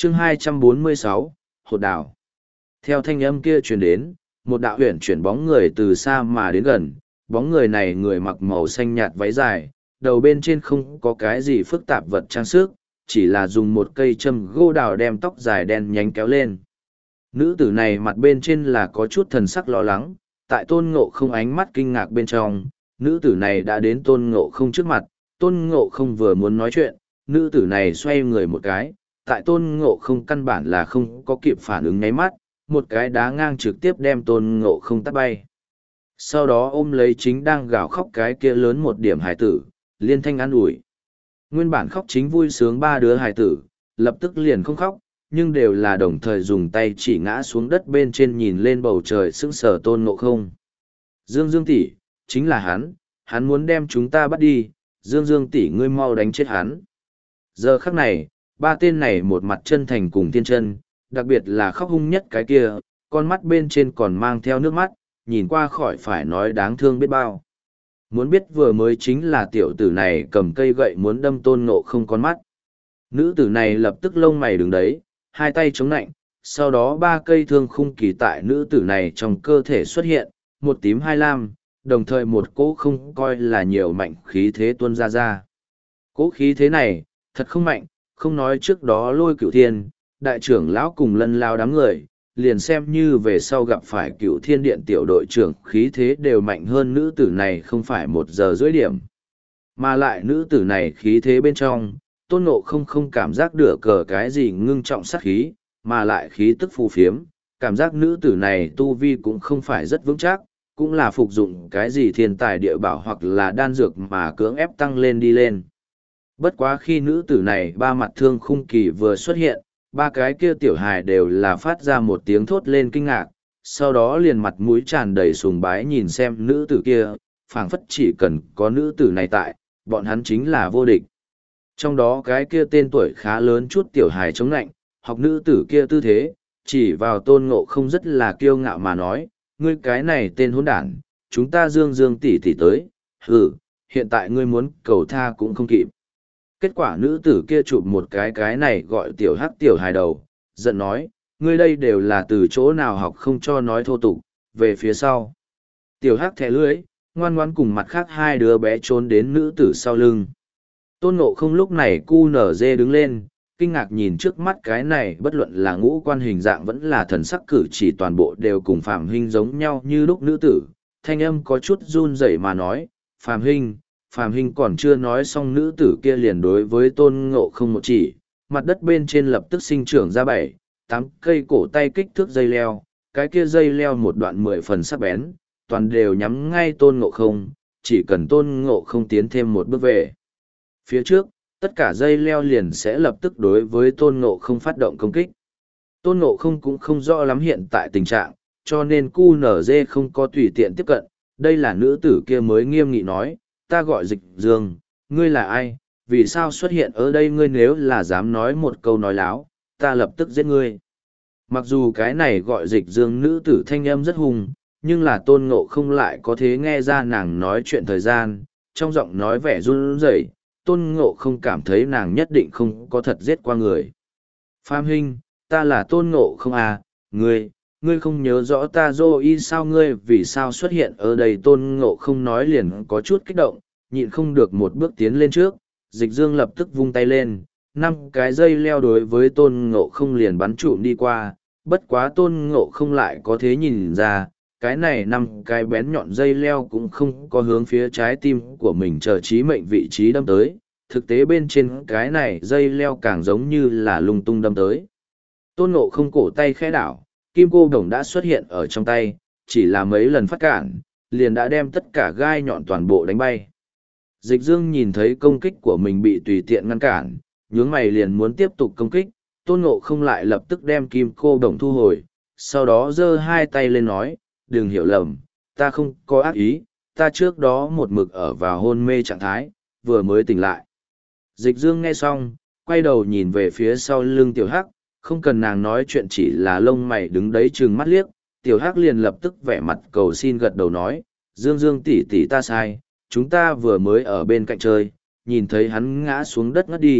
chương 246, hột đảo. Theo thanh âm kia truyền đến, một đạo huyền chuyển bóng người từ xa mà đến gần, bóng người này người mặc màu xanh nhạt váy dài, đầu bên trên không có cái gì phức tạp vật trang sức, chỉ là dùng một cây châm gỗ đào đem tóc dài đen nhánh kéo lên. Nữ tử này mặt bên trên là có chút thần sắc lo lắng, tại Tôn Ngộ Không ánh mắt kinh ngạc bên trong, nữ tử này đã đến Tôn Ngộ Không trước mặt, Tôn Ngộ Không vừa muốn nói chuyện, nữ tử này xoay người một cái, tại Tôn Ngộ Không căn bản là không có kịp phản ứng nháy mắt, một cái đá ngang trực tiếp đem Tôn Ngộ Không tát bay. Sau đó ôm lấy chính đang gào khóc cái kia lớn một điểm hài tử, liên thanh an ủi. Nguyên bản khóc chính vui sướng ba đứa hài tử, lập tức liền không khóc, nhưng đều là đồng thời dùng tay chỉ ngã xuống đất bên trên nhìn lên bầu trời sững sờ Tôn Ngộ Không. Dương Dương tỷ, chính là hắn muốn đem chúng ta bắt đi, Dương Dương tỷ ngươi mau đánh chết hắn. Giờ khắc này, ba tên này một mặt chân thành cùng thiên chân, đặc biệt là khóc hung nhất cái kia, con mắt bên trên còn mang theo nước mắt, nhìn qua khỏi phải nói đáng thương biết bao. Muốn biết vừa mới chính là tiểu tử này cầm cây gậy muốn đâm Tôn Ngộ Không con mắt. Nữ tử này lập tức lông mày đứng đấy, hai tay chống nạnh, sau đó ba cây thương khung kỳ tại nữ tử này trong cơ thể xuất hiện, một tím hai lam, đồng thời một cỗ không coi là nhiều mạnh khí thế tuôn ra. Cỗ khí thế này, thật không mạnh, không nói trước đó Lôi Cửu Thiên, đại trưởng lão cùng Lân Lao đám người, liền xem như về sau gặp phải Cửu Thiên Điện tiểu đội trưởng khí thế đều mạnh hơn nữ tử này không phải 1,5 giờ điểm. Mà lại nữ tử này khí thế bên trong, Tôn Ngộ không cảm giác được cờ cái gì ngưng trọng sát khí, mà lại khí tức phù phiếm, cảm giác nữ tử này tu vi cũng không phải rất vững chắc, cũng là phục dụng cái gì thiên tài địa bảo hoặc là đan dược mà cưỡng ép tăng lên đi lên. Bất quá khi nữ tử này ba mặt thương khung kỳ vừa xuất hiện, ba cái kia tiểu hài đều là phát ra một tiếng thốt lên kinh ngạc, sau đó liền mặt mũi tràn đầy sùng bái nhìn xem nữ tử kia, phảng phất chỉ cần có nữ tử này tại, bọn hắn chính là vô địch. Trong đó cái kia tên tuổi khá lớn chút tiểu hài chống nạnh, học nữ tử kia tư thế, chỉ vào Tôn Ngộ Không rất là kiêu ngạo mà nói, ngươi cái này tên hỗn đản, chúng ta Dương Dương tỷ tỷ tới, hiện tại ngươi muốn cầu tha cũng không kịp. Kết quả nữ tử kia chụp một cái này gọi tiểu hắc tiểu hài đầu, giận nói, ngươi đây đều là từ chỗ nào học không cho nói thô tục, về phía sau. Tiểu hắc thẻ lưỡi, ngoan ngoãn cùng mặt khác hai đứa bé trốn đến nữ tử sau lưng. Tôn Ngộ Không lúc này cu nở dê đứng lên, kinh ngạc nhìn trước mắt cái này bất luận là ngũ quan hình dạng vẫn là thần sắc cử chỉ toàn bộ đều cùng Phạm Hinh giống nhau như lúc nữ tử, thanh âm có chút run rẩy mà nói, Phạm Hinh còn chưa nói xong nữ tử kia liền đối với Tôn Ngộ Không một chỉ, mặt đất bên trên lập tức sinh trưởng ra 7, 8 cây cổ tay kích thước dây leo, cái kia dây leo một đoạn 10 phần sắc bén, toàn đều nhắm ngay Tôn Ngộ Không, chỉ cần Tôn Ngộ Không tiến thêm một bước về phía trước, tất cả dây leo liền sẽ lập tức đối với Tôn Ngộ Không phát động công kích. Tôn Ngộ Không cũng không rõ lắm hiện tại tình trạng, cho nên QNZ không có tùy tiện tiếp cận, đây là nữ tử kia mới nghiêm nghị nói, ta gọi Dịch Dương, ngươi là ai, vì sao xuất hiện ở đây, ngươi nếu là dám nói một câu nói láo, ta lập tức giết ngươi. Mặc dù cái này gọi Dịch Dương nữ tử thanh âm rất hùng, nhưng là Tôn Ngộ Không lại có thể nghe ra nàng nói chuyện thời gian, trong giọng nói vẻ run rẩy. Tôn Ngộ Không cảm thấy nàng nhất định không có thật giết qua người. Phạm Hinh, ta là Tôn Ngộ Không à, ngươi không nhớ rõ ta rồi sao, ngươi vì sao xuất hiện ở đây. Tôn Ngộ Không nói liền có chút kích động, nhịn không được một bước tiến lên trước, Dịch Dương lập tức vung tay lên, 5 cái dây leo đối với Tôn Ngộ Không liền bắn trụm đi qua, bất quá Tôn Ngộ Không lại có thể nhìn ra, cái này 5 cái bén nhọn dây leo cũng không có hướng phía trái tim của mình chờ chí mệnh vị trí đâm tới, thực tế bên trên cái này dây leo càng giống như là lung tung đâm tới. Tôn Ngộ Không cổ tay khẽ đảo, kim cô đồng đã xuất hiện ở trong tay, chỉ là mấy lần phát cản, liền đã đem tất cả gai nhọn toàn bộ đánh bay. Dịch Dương nhìn thấy công kích của mình bị tùy tiện ngăn cản, nhướng mày liền muốn tiếp tục công kích, Tôn Ngộ Không lại lập tức đem kim cô đồng thu hồi, sau đó giơ hai tay lên nói, đừng hiểu lầm, ta không có ác ý, ta trước đó một mực ở vào hôn mê trạng thái, vừa mới tỉnh lại. Dịch Dương nghe xong, quay đầu nhìn về phía sau lưng Tiểu Hắc, không cần nàng nói chuyện, chỉ là lông mày đứng đấy trừng mắt liếc, Tiểu Hắc liền lập tức vẻ mặt cầu xin gật đầu nói, Dương tỷ tỷ ta sai, chúng ta vừa mới ở bên cạnh chơi, nhìn thấy hắn ngã xuống đất ngất đi,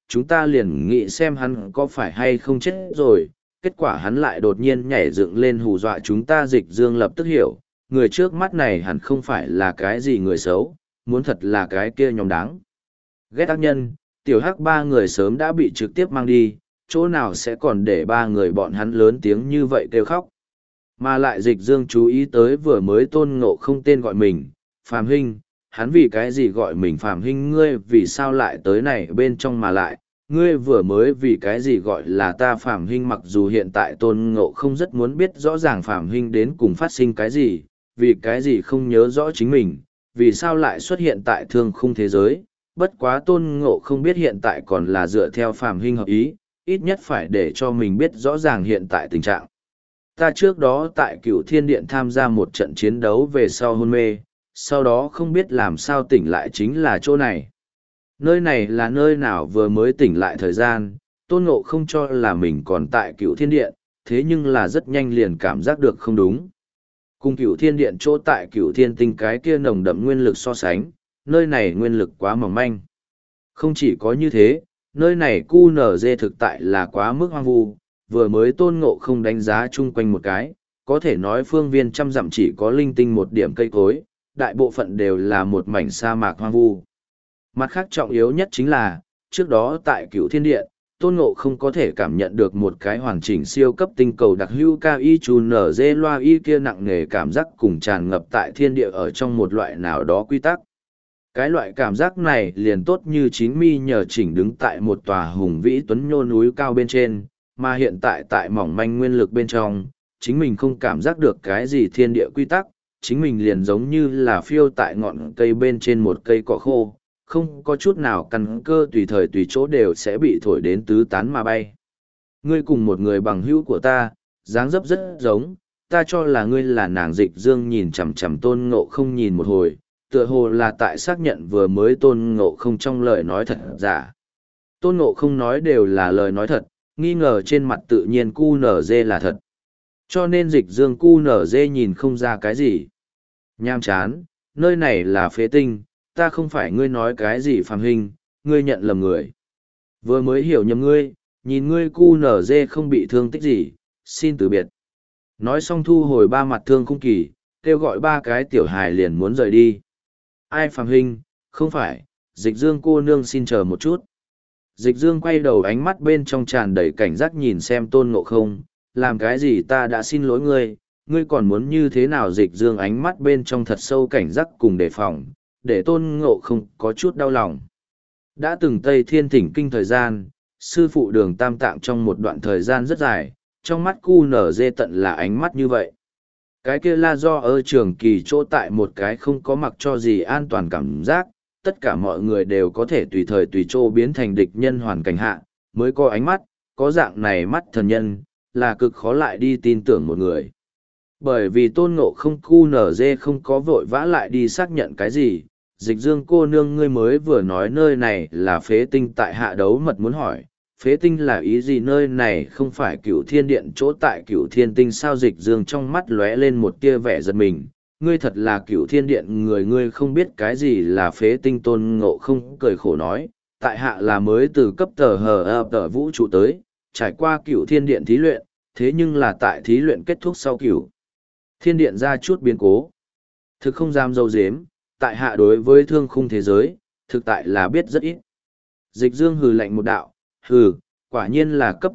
chúng ta liền nghĩ xem hắn có phải hay không chết rồi, kết quả hắn lại đột nhiên nhảy dựng lên hù dọa chúng ta. Dịch Dương lập tức hiểu, người trước mắt này hẳn không phải là cái gì người xấu, muốn thật là cái kia nhóm đáng ghét tác nhân. Tiểu Hắc ba người sớm đã bị trực tiếp mang đi, chỗ nào sẽ còn để ba người bọn hắn lớn tiếng như vậy kêu khóc. Mà lại Dịch Dương chú ý tới vừa mới Tôn Ngộ Không tên gọi mình, Phàm Hinh, hắn vì cái gì gọi mình Phàm Hinh, ngươi vì sao lại tới này bên trong, mà lại, ngươi vừa mới vì cái gì gọi là ta Phàm Hinh. Mặc dù hiện tại Tôn Ngộ Không rất muốn biết rõ ràng Phàm Hinh đến cùng phát sinh cái gì, vì cái gì không nhớ rõ chính mình, vì sao lại xuất hiện tại thương khung thế giới. Bất quá Tôn Ngộ Không biết hiện tại còn là dựa theo Phàm Hinh hợp ý, ít nhất phải để cho mình biết rõ ràng hiện tại tình trạng. Ta trước đó tại Cửu Thiên Điện tham gia một trận chiến đấu về sau hôn mê, sau đó không biết làm sao tỉnh lại, chính là chỗ này. Nơi này là nơi nào? Vừa mới tỉnh lại thời gian, Tôn Ngộ không cho là mình còn tại Cửu Thiên Điện, thế nhưng là rất nhanh liền cảm giác được không đúng. Cùng Cửu Thiên Điện chỗ tại Cửu Thiên Tinh cái kia nồng đậm nguyên lực so sánh, nơi này nguyên lực quá mỏng manh. Không chỉ có như thế, nơi này QNZ thực tại là quá mức hoang vu. Vừa mới Tôn Ngộ không đánh giá chung quanh một cái, có thể nói phương viên trăm dặm chỉ có linh tinh một điểm cây cối, đại bộ phận đều là một mảnh sa mạc hoang vu. Mặt khác trọng yếu nhất chính là, trước đó tại Cửu Thiên Điện, Tôn Ngộ không có thể cảm nhận được một cái hoàn chỉnh siêu cấp tinh cầu đặc hữu KI chu nở dê loa y kia nặng nề cảm giác cùng tràn ngập tại thiên địa ở trong một loại nào đó quy tắc. Cái loại cảm giác này liền tốt như chín mi nhờ chỉnh đứng tại một tòa hùng vĩ tuấn nhô núi cao bên trên, mà hiện tại tại mỏng manh nguyên lực bên trong, chính mình không cảm giác được cái gì thiên địa quy tắc, chính mình liền giống như là phiêu tại ngọn cây bên trên một cây cỏ khô, không có chút nào căn cơ, tùy thời tùy chỗ đều sẽ bị thổi đến tứ tán mà bay. Ngươi cùng một người bằng hữu của ta, dáng dấp rất giống, ta cho là ngươi là nàng. Dịch Dương nhìn chằm chằm Tôn Ngộ không nhìn một hồi, tựa hồ là tại xác nhận vừa mới Tôn Ngộ không trong lời nói thật giả. Tôn Ngộ không nói đều là lời nói thật, nghi ngờ trên mặt tự nhiên QNZ là thật. Cho nên Dịch Dương QNZ nhìn không ra cái gì. Nham chán, nơi này là phế tinh, ta không phải ngươi nói cái gì Phàm Hinh, ngươi nhận lầm người. Vừa mới hiểu nhầm ngươi, nhìn ngươi QNZ không bị thương tích gì, xin từ biệt. Nói xong thu hồi ba mặt thương khung kỳ, kêu gọi ba cái tiểu hài liền muốn rời đi. Ai Phàm Hinh, không phải, Dịch Dương cô nương xin chờ một chút. Dịch Dương quay đầu, ánh mắt bên trong tràn đầy cảnh giác nhìn xem Tôn Ngộ không, làm cái gì ta đã xin lỗi ngươi, ngươi còn muốn như thế nào? Dịch Dương ánh mắt bên trong thật sâu cảnh giác cùng đề phòng, để Tôn Ngộ không có chút đau lòng. Đã từng Tây Thiên Thỉnh Kinh thời gian, sư phụ Đường Tam Tạng trong một đoạn thời gian rất dài, trong mắt QNZ tận là ánh mắt như vậy. Cái kia là do ở trường kỳ chỗ tại một cái không có mặc cho gì an toàn cảm giác, tất cả mọi người đều có thể tùy thời tùy chỗ biến thành địch nhân hoàn cảnh hạ, mới có ánh mắt, có dạng này mắt thần nhân, là cực khó lại đi tin tưởng một người. Bởi vì Tôn Ngộ không QNZ không có vội vã lại đi xác nhận cái gì. Dịch Dương cô nương, ngươi mới vừa nói nơi này là phế tinh, tại hạ đấu mật muốn hỏi, phế tinh là ý gì? Nơi này không phải Cửu Thiên Điện chỗ tại Cửu Thiên Tinh sao? Dịch Dương trong mắt lóe lên một tia vẻ giật mình, ngươi thật là Cửu Thiên Điện người, ngươi không biết cái gì là phế tinh? Tôn Ngộ không cười khổ nói, tại hạ là mới từ cấp tờ vũ trụ tới, trải qua Cửu Thiên Điện thí luyện, thế nhưng là tại thí luyện kết thúc sau Cửu Thiên Điện ra chút biến cố. Thực không dám dâu dếm, tại hạ đối với thương khung thế giới, thực tại là biết rất ít. Dịch Dương hừ lạnh một đạo, hừ, quả nhiên là cấp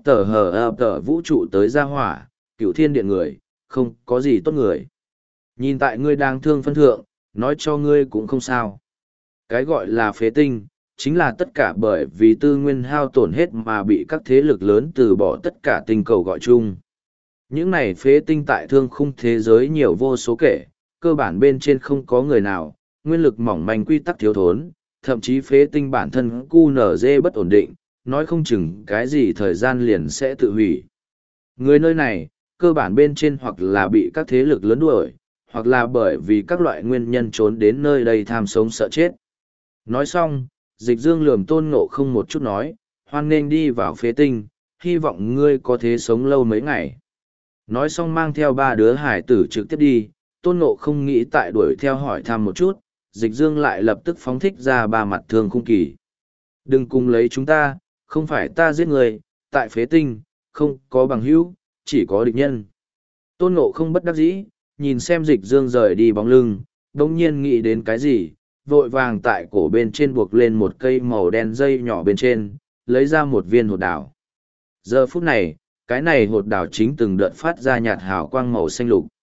tờ vũ trụ tới ra hỏa, Cửu Thiên Điện người, không có gì tốt người. Nhìn tại ngươi đang thương phân thượng, nói cho ngươi cũng không sao. Cái gọi là phế tinh, chính là tất cả bởi vì tư nguyên hao tổn hết mà bị các thế lực lớn từ bỏ tất cả tinh cầu gọi chung. Những này phế tinh tại thương khung thế giới nhiều vô số kể, cơ bản bên trên không có người nào, nguyên lực mỏng manh, quy tắc thiếu thốn, thậm chí phế tinh bản thân QNZ bất ổn định, nói không chừng cái gì thời gian liền sẽ tự hủy. Người nơi này, cơ bản bên trên hoặc là bị các thế lực lớn đuổi, hoặc là bởi vì các loại nguyên nhân trốn đến nơi đây tham sống sợ chết. Nói xong, Dịch Dương lườm Tôn Ngộ không một chút nói, hoan nghênh đi vào phế tinh, hy vọng ngươi có thể sống lâu mấy ngày. Nói xong mang theo ba đứa hải tử trực tiếp đi, Tôn Ngộ không nghĩ tại đuổi theo hỏi thăm một chút, Dịch Dương lại lập tức phóng thích ra ba mặt thương khung kỳ. Đừng cùng lấy chúng ta, không phải ta giết người, tại phế tinh, không có bằng hữu, chỉ có địch nhân. Tôn Ngộ không bất đắc dĩ, nhìn xem Dịch Dương rời đi bóng lưng, đồng nhiên nghĩ đến cái gì, vội vàng tại cổ bên trên buộc lên một cây màu đen dây nhỏ bên trên, lấy ra một viên hột đảo. Giờ phút này, cái này hột đảo chính từng đợt phát ra nhạt hào quang màu xanh lục.